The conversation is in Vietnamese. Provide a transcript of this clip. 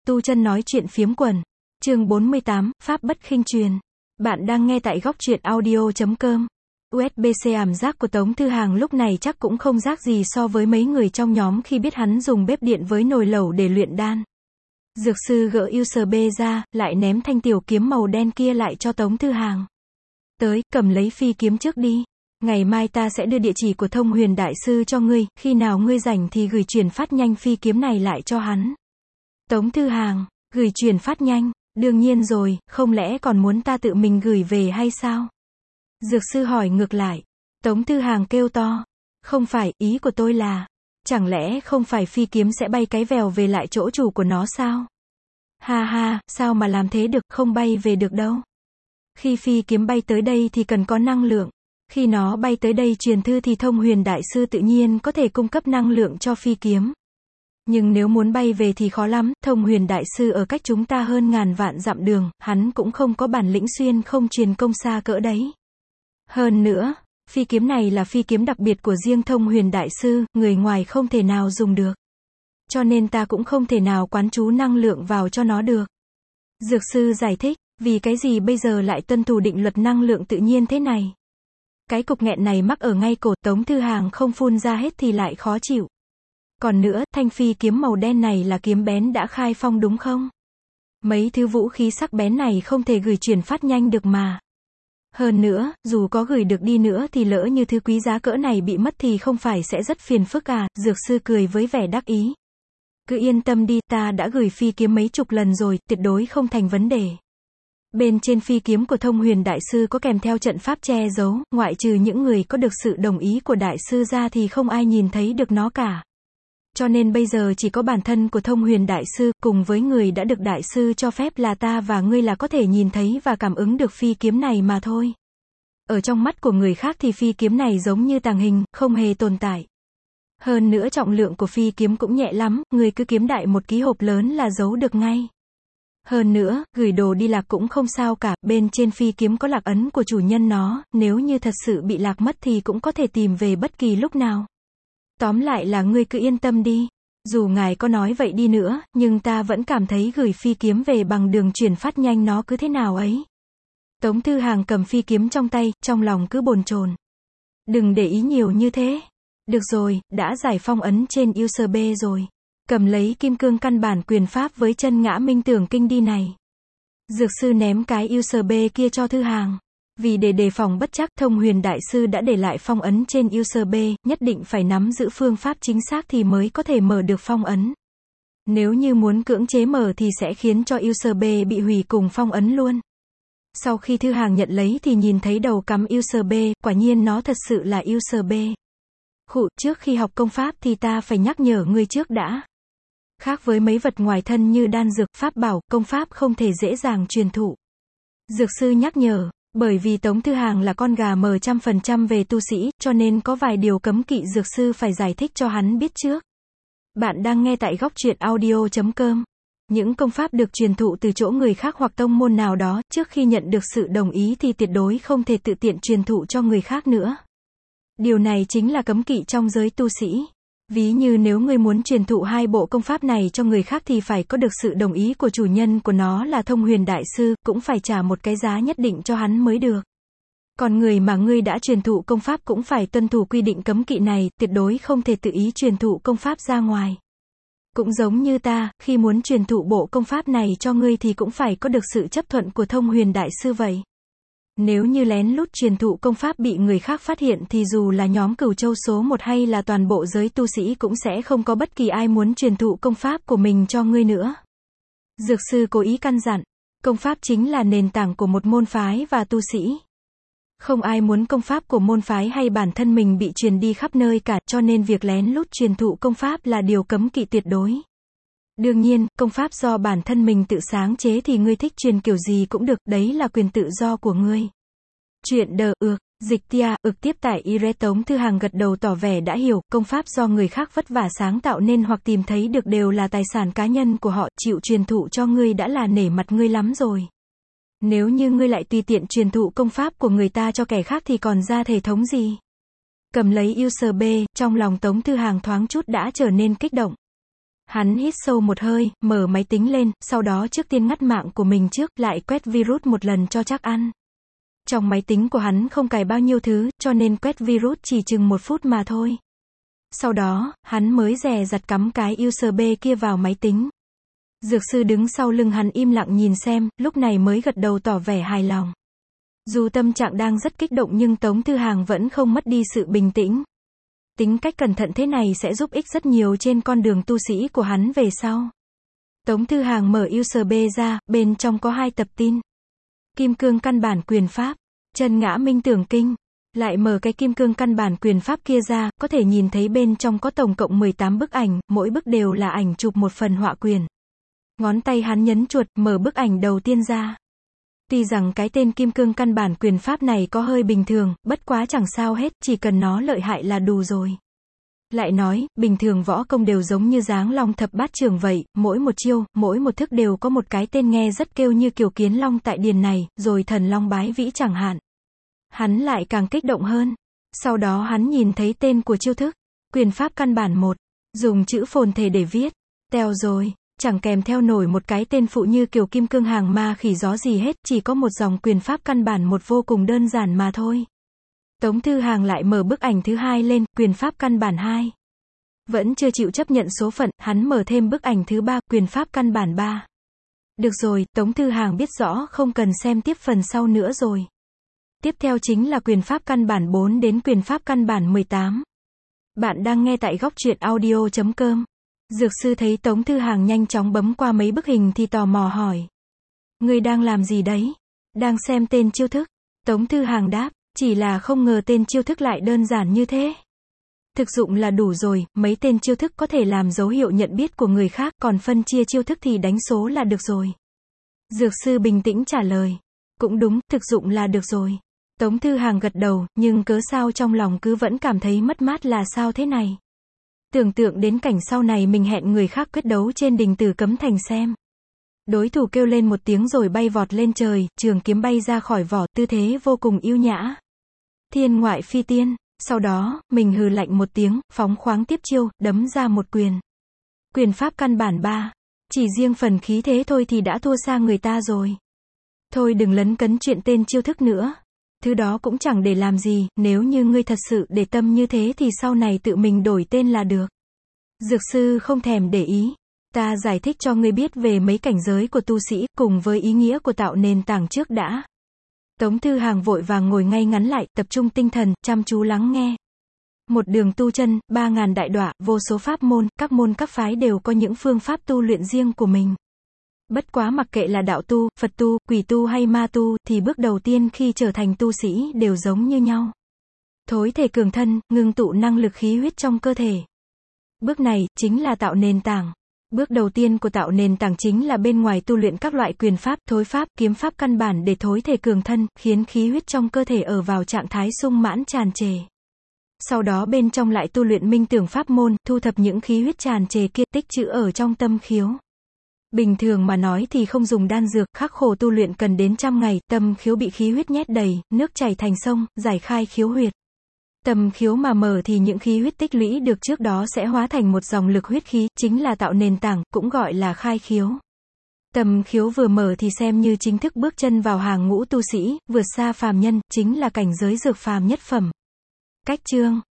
Tu chân nói chuyện phiếm quần. Chương 48, Pháp bất khinh truyền. Bạn đang nghe tại góc truyện audio.com. USB-C ảm giác của Tống Thư Hàng lúc này chắc cũng không rác gì so với mấy người trong nhóm khi biết hắn dùng bếp điện với nồi lẩu để luyện đan. Dược sư gỡ USB ra, lại ném thanh tiểu kiếm màu đen kia lại cho Tống Thư Hàng. Tới, cầm lấy phi kiếm trước đi. Ngày mai ta sẽ đưa địa chỉ của Thông Huyền Đại Sư cho ngươi, khi nào ngươi rảnh thì gửi chuyển phát nhanh phi kiếm này lại cho hắn. Tống Thư Hàng, gửi chuyển phát nhanh, đương nhiên rồi, không lẽ còn muốn ta tự mình gửi về hay sao? Dược sư hỏi ngược lại. Tống Thư Hàng kêu to. Không phải, ý của tôi là, chẳng lẽ không phải phi kiếm sẽ bay cái vèo về lại chỗ chủ của nó sao? Ha ha, sao mà làm thế được, không bay về được đâu. Khi phi kiếm bay tới đây thì cần có năng lượng. Khi nó bay tới đây truyền thư thì Thông Huyền Đại Sư tự nhiên có thể cung cấp năng lượng cho phi kiếm. Nhưng nếu muốn bay về thì khó lắm, Thông Huyền Đại Sư ở cách chúng ta hơn ngàn vạn dặm đường, hắn cũng không có bản lĩnh xuyên không truyền công xa cỡ đấy. Hơn nữa, phi kiếm này là phi kiếm đặc biệt của riêng Thông Huyền Đại Sư, người ngoài không thể nào dùng được. Cho nên ta cũng không thể nào quán trú năng lượng vào cho nó được. Dược sư giải thích, vì cái gì bây giờ lại tuân thủ định luật năng lượng tự nhiên thế này? Cái cục nghẹn này mắc ở ngay cổ, Tống Thư Hàng không phun ra hết thì lại khó chịu. Còn nữa, thanh phi kiếm màu đen này là kiếm bén đã khai phong đúng không? Mấy thứ vũ khí sắc bén này không thể gửi chuyển phát nhanh được mà. Hơn nữa, dù có gửi được đi nữa thì lỡ như thứ quý giá cỡ này bị mất thì không phải sẽ rất phiền phức à? Dược sư cười với vẻ đắc ý. Cứ yên tâm đi, ta đã gửi phi kiếm mấy chục lần rồi, tuyệt đối không thành vấn đề. Bên trên phi kiếm của Thông Huyền Đại Sư có kèm theo trận pháp che giấu, ngoại trừ những người có được sự đồng ý của Đại Sư ra thì không ai nhìn thấy được nó cả. Cho nên bây giờ chỉ có bản thân của Thông Huyền Đại Sư, cùng với người đã được Đại Sư cho phép là ta và ngươi là có thể nhìn thấy và cảm ứng được phi kiếm này mà thôi. Ở trong mắt của người khác thì phi kiếm này giống như tàng hình, không hề tồn tại. Hơn nữa trọng lượng của phi kiếm cũng nhẹ lắm, người cứ kiếm đại một ký hộp lớn là giấu được ngay. Hơn nữa, gửi đồ đi lạc cũng không sao cả, bên trên phi kiếm có lạc ấn của chủ nhân nó, nếu như thật sự bị lạc mất thì cũng có thể tìm về bất kỳ lúc nào. Tóm lại là ngươi cứ yên tâm đi. Dù ngài có nói vậy đi nữa, nhưng ta vẫn cảm thấy gửi phi kiếm về bằng đường chuyển phát nhanh nó cứ thế nào ấy. Tống Thư Hàng cầm phi kiếm trong tay, trong lòng cứ bồn chồn. Đừng để ý nhiều như thế. Được rồi, đã giải phong ấn trên USB rồi. Cầm lấy kim cương căn bản quyền pháp với chân ngã minh tưởng kinh đi này. Dược sư ném cái USB kia cho Thư Hàng. Vì để đề phòng bất trắc, Thông Huyền Đại Sư đã để lại phong ấn trên USB, nhất định phải nắm giữ phương pháp chính xác thì mới có thể mở được phong ấn. Nếu như muốn cưỡng chế mở thì sẽ khiến cho USB bị hủy cùng phong ấn luôn. Sau khi Thư Hàng nhận lấy thì nhìn thấy đầu cắm USB, quả nhiên nó thật sự là USB. Khụ, trước khi học công pháp thì ta phải nhắc nhở ngươi trước đã. Khác với mấy vật ngoài thân như đan dược, pháp bảo, công pháp không thể dễ dàng truyền thụ. Dược sư nhắc nhở, bởi vì Tống Thư Hàng là con gà mờ 100% về tu sĩ, cho nên có vài điều cấm kỵ dược sư phải giải thích cho hắn biết trước. Bạn đang nghe tại góc truyện audio.com. Những công pháp được truyền thụ từ chỗ người khác hoặc tông môn nào đó, trước khi nhận được sự đồng ý thì tuyệt đối không thể tự tiện truyền thụ cho người khác nữa. Điều này chính là cấm kỵ trong giới tu sĩ. Ví như nếu ngươi muốn truyền thụ hai bộ công pháp này cho người khác thì phải có được sự đồng ý của chủ nhân của nó là Thông Huyền Đại Sư, cũng phải trả một cái giá nhất định cho hắn mới được. Còn người mà ngươi đã truyền thụ công pháp cũng phải tuân thủ quy định cấm kỵ này, tuyệt đối không thể tự ý truyền thụ công pháp ra ngoài. Cũng giống như ta, khi muốn truyền thụ bộ công pháp này cho ngươi thì cũng phải có được sự chấp thuận của Thông Huyền Đại Sư vậy. Nếu như lén lút truyền thụ công pháp bị người khác phát hiện thì dù là nhóm Cửu Châu số 1 hay là toàn bộ giới tu sĩ cũng sẽ không có bất kỳ ai muốn truyền thụ công pháp của mình cho ngươi nữa. Dược sư cố ý căn dặn, công pháp chính là nền tảng của một môn phái và tu sĩ. Không ai muốn công pháp của môn phái hay bản thân mình bị truyền đi khắp nơi cả, cho nên việc lén lút truyền thụ công pháp là điều cấm kỵ tuyệt đối. Đương nhiên, công pháp do bản thân mình tự sáng chế thì ngươi thích truyền kiểu gì cũng được, đấy là quyền tự do của ngươi. Chuyện đờ dịch tia tiếp tải ire. Tống Thư Hàng gật đầu tỏ vẻ đã hiểu, công pháp do người khác vất vả sáng tạo nên hoặc tìm thấy được đều là tài sản cá nhân của họ, chịu truyền thụ cho ngươi đã là nể mặt ngươi lắm rồi. Nếu như ngươi lại tùy tiện truyền thụ công pháp của người ta cho kẻ khác thì còn ra thể thống gì? Cầm lấy USB, trong lòng Tống Thư Hàng thoáng chút đã trở nên kích động. Hắn hít sâu một hơi, mở máy tính lên, sau đó trước tiên ngắt mạng của mình trước, lại quét virus một lần cho chắc ăn. Trong máy tính của hắn không cài bao nhiêu thứ, cho nên quét virus chỉ chừng 1 phút mà thôi. Sau đó, hắn mới dè dặt cắm cái USB kia vào máy tính. Dược sư đứng sau lưng hắn im lặng nhìn xem, lúc này mới gật đầu tỏ vẻ hài lòng. Dù tâm trạng đang rất kích động nhưng Tống Thư Hàng vẫn không mất đi sự bình tĩnh. Tính cách cẩn thận thế này sẽ giúp ích rất nhiều trên con đường tu sĩ của hắn về sau. Tống Thư Hàng mở USB ra, bên trong có 2 tập tin. Kim cương căn bản quyền pháp, Chân Ngã Minh Tưởng Kinh. Lại mở cái kim cương căn bản quyền pháp kia ra, có thể nhìn thấy bên trong có tổng cộng 18 bức ảnh, mỗi bức đều là ảnh chụp một phần họa quyền. Ngón tay hắn nhấn chuột, mở bức ảnh đầu tiên ra. Tuy rằng cái tên kim cương căn bản quyền pháp này có hơi bình thường, bất quá chẳng sao hết, chỉ cần nó lợi hại là đủ rồi. Lại nói, bình thường võ công đều giống như Giáng Long Thập Bát Trưởng vậy, mỗi một chiêu, mỗi một thức đều có một cái tên nghe rất kêu như kiểu Kiến Long tại điền này, rồi Thần Long Bái Vĩ chẳng hạn. Hắn lại càng kích động hơn. Sau đó hắn nhìn thấy tên của chiêu thức. Quyền pháp căn bản 1. Dùng chữ phồn thể để viết. Teo rồi. Chẳng kèm theo nổi một cái tên phụ như kiểu kim cương hàng ma khỉ gió gì hết, chỉ có một dòng quyền pháp căn bản 1 vô cùng đơn giản mà thôi. Tống Thư Hàng lại mở bức ảnh thứ 2 lên, quyền pháp căn bản 2. Vẫn chưa chịu chấp nhận số phận, hắn mở thêm bức ảnh thứ 3, quyền pháp căn bản 3. Được rồi, Tống Thư Hàng biết rõ không cần xem tiếp phần sau nữa rồi. Tiếp theo chính là quyền pháp căn bản 4 đến quyền pháp căn bản 18. Bạn đang nghe tại góc truyện audio.com. Dược sư thấy Tống Thư Hàng nhanh chóng bấm qua mấy bức hình thì tò mò hỏi. Ngươi đang làm gì đấy? Đang xem tên chiêu thức. Tống Thư Hàng đáp, chỉ là không ngờ tên chiêu thức lại đơn giản như thế. Thực dụng là đủ rồi, mấy tên chiêu thức có thể làm dấu hiệu nhận biết của người khác, còn phân chia chiêu thức thì đánh số là được rồi. Dược sư bình tĩnh trả lời. Cũng đúng, thực dụng là được rồi. Tống Thư Hàng gật đầu, nhưng cớ sao trong lòng cứ vẫn cảm thấy mất mát là sao thế này. Tưởng tượng đến cảnh sau này mình hẹn người khác quyết đấu trên đỉnh Tử Cấm Thành xem. Đối thủ kêu lên một tiếng rồi bay vọt lên trời, trường kiếm bay ra khỏi vỏ, tư thế vô cùng yêu nhã. Thiên ngoại phi tiên, sau đó, mình hừ lạnh một tiếng, phóng khoáng tiếp chiêu, đấm ra một quyền. Quyền pháp căn bản 3. Chỉ riêng phần khí thế thôi thì đã thua xa người ta rồi. Thôi đừng lấn cấn chuyện tên chiêu thức nữa. Thứ đó cũng chẳng để làm gì, nếu như ngươi thật sự để tâm như thế thì sau này tự mình đổi tên là được. Dược sư không thèm để ý. Ta giải thích cho ngươi biết về mấy cảnh giới của tu sĩ, cùng với ý nghĩa của tạo nền tảng trước đã. Tống Thư Hàng vội vàng ngồi ngay ngắn lại, tập trung tinh thần, chăm chú lắng nghe. Một đường tu chân, 3000 đại đọa, vô số pháp môn, các môn các phái đều có những phương pháp tu luyện riêng của mình. Bất quá mặc kệ là đạo tu, Phật tu, quỷ tu hay ma tu, thì bước đầu tiên khi trở thành tu sĩ đều giống như nhau. Thối thể cường thân, ngưng tụ năng lực khí huyết trong cơ thể. Bước này, chính là tạo nền tảng. Bước đầu tiên của tạo nền tảng chính là bên ngoài tu luyện các loại quyền pháp, thối pháp, kiếm pháp căn bản để thối thể cường thân, khiến khí huyết trong cơ thể ở vào trạng thái sung mãn tràn trề. Sau đó bên trong lại tu luyện minh tưởng pháp môn, thu thập những khí huyết tràn trề kia, tích trữ ở trong tâm khiếu. Bình thường mà nói thì không dùng đan dược, khắc khổ tu luyện cần đến 100 ngày, tâm khiếu bị khí huyết nhét đầy, nước chảy thành sông, giải khai khiếu huyệt. Tâm khiếu mà mở thì những khí huyết tích lũy được trước đó sẽ hóa thành một dòng lực huyết khí, chính là tạo nền tảng, cũng gọi là khai khiếu. Tâm khiếu vừa mở thì xem như chính thức bước chân vào hàng ngũ tu sĩ, vượt xa phàm nhân, chính là cảnh giới dược phàm nhất phẩm. Cách chương